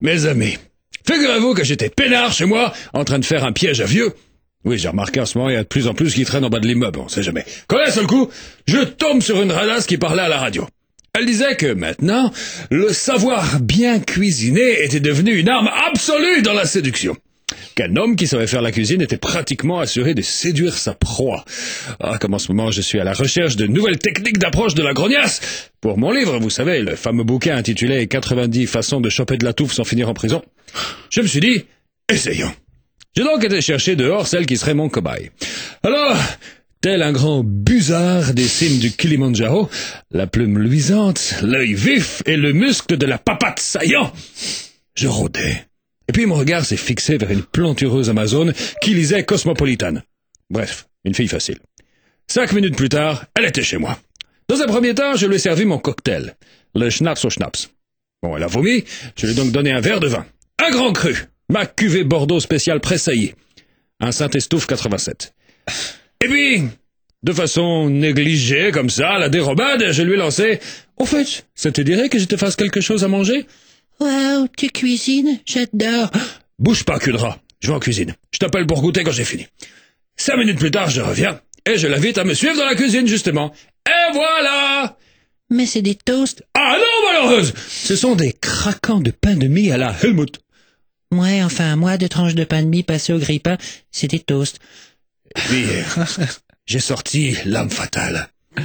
Mes amis, figurez-vous que j'étais peinard chez moi, en train de faire un piège à vieux. Oui, j'ai remarqué en ce moment, il y a de plus en plus qui traînent en bas de l'immeuble, on sait jamais. Quand d'un seul coup, je tombe sur une radasse qui parlait à la radio. Elle disait que maintenant, le savoir bien cuisiner était devenu une arme absolue dans la séduction. Qu'un homme qui savait faire la cuisine était pratiquement assuré de séduire sa proie. Ah, comme en ce moment je suis à la recherche de nouvelles techniques d'approche de la grognasse. Pour mon livre, vous savez, le fameux bouquin intitulé 90 façons de choper de la touffe sans finir en prison. Je me suis dit, essayons. J'ai donc été chercher dehors celle qui serait mon cobaye. Alors, tel un grand busard des cimes du Kilimandjaro, la plume luisante, l'œil vif et le muscle de la papate saillant, je rôdais. Et puis mon regard s'est fixé vers une plantureuse amazone qui lisait Cosmopolitan. Bref, une fille facile. 5 minutes plus tard, elle était chez moi. Dans un premier temps, je lui ai servi mon cocktail, le schnapps au schnapps. Bon, elle a vomi, je lui ai donc donné un verre de vin. Un grand cru, ma cuvée Bordeaux spéciale pressaillie. Un Saint-Estouff 87. Et puis, de façon négligée comme ça, à la dérobade, je lui ai lancé « Au fait, ça te dirait que je te fasse quelque chose à manger ?» Waouh, tu cuisines, j'adore. Bouge pas, cul de rat. Je vais en cuisine. Je t'appelle pour goûter quand j'ai fini. 5 minutes plus tard, je reviens, et je l'invite à me suivre dans la cuisine, justement. Et voilà! Mais c'est des toasts. Ah non, malheureuse! Ce sont des craquants de pain de mie à la Helmut. Ouais, enfin, moi, 2 tranches de pain de mie passées au grille-pain, c'est des toasts. Et puis, j'ai sorti l'âme fatale.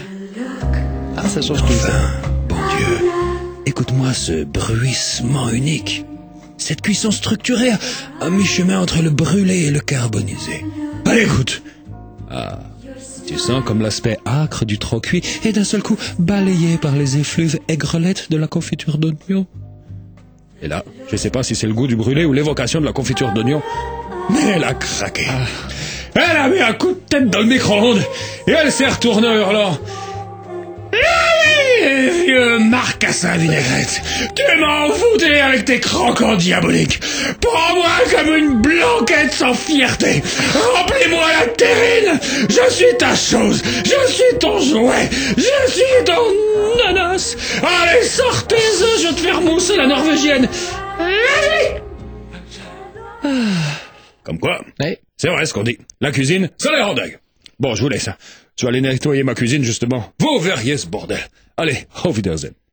Ah, ça change tout ça. Enfin, bon Dieu, écoute-moi ce bruissement unique. Cette cuisson structurée à mi-chemin entre le brûlé et le carbonisé. Allez, écoute. Ah, tu sens comme l'aspect âcre du trop cuit et d'un seul coup balayé par les effluves aigrelettes de la confiture d'oignon. Et là, je sais pas si c'est le goût du brûlé ou l'évocation de la confiture d'oignon, mais elle a craqué. Elle a mis un coup de tête dans le micro-ondes et elle s'est retournée en hurlant. Vieux marcassin à vinaigrette, tu m'as envoûté avec tes croquants diaboliques. Prends-moi comme une blanquette sans fierté. Remplis-moi la terrine. Je suis ta chose. Je suis ton jouet. Je suis ton nanas. Allez, sortez-en, je vais te faire mousser la norvégienne. Comme quoi, Ouais. c'est vrai ce qu'on dit. La cuisine, ça les rend dingues. Bon, je vous laisse. Je vais aller nettoyer ma cuisine, justement. Vous verriez ce bordel. Allez, auf Wiedersehen.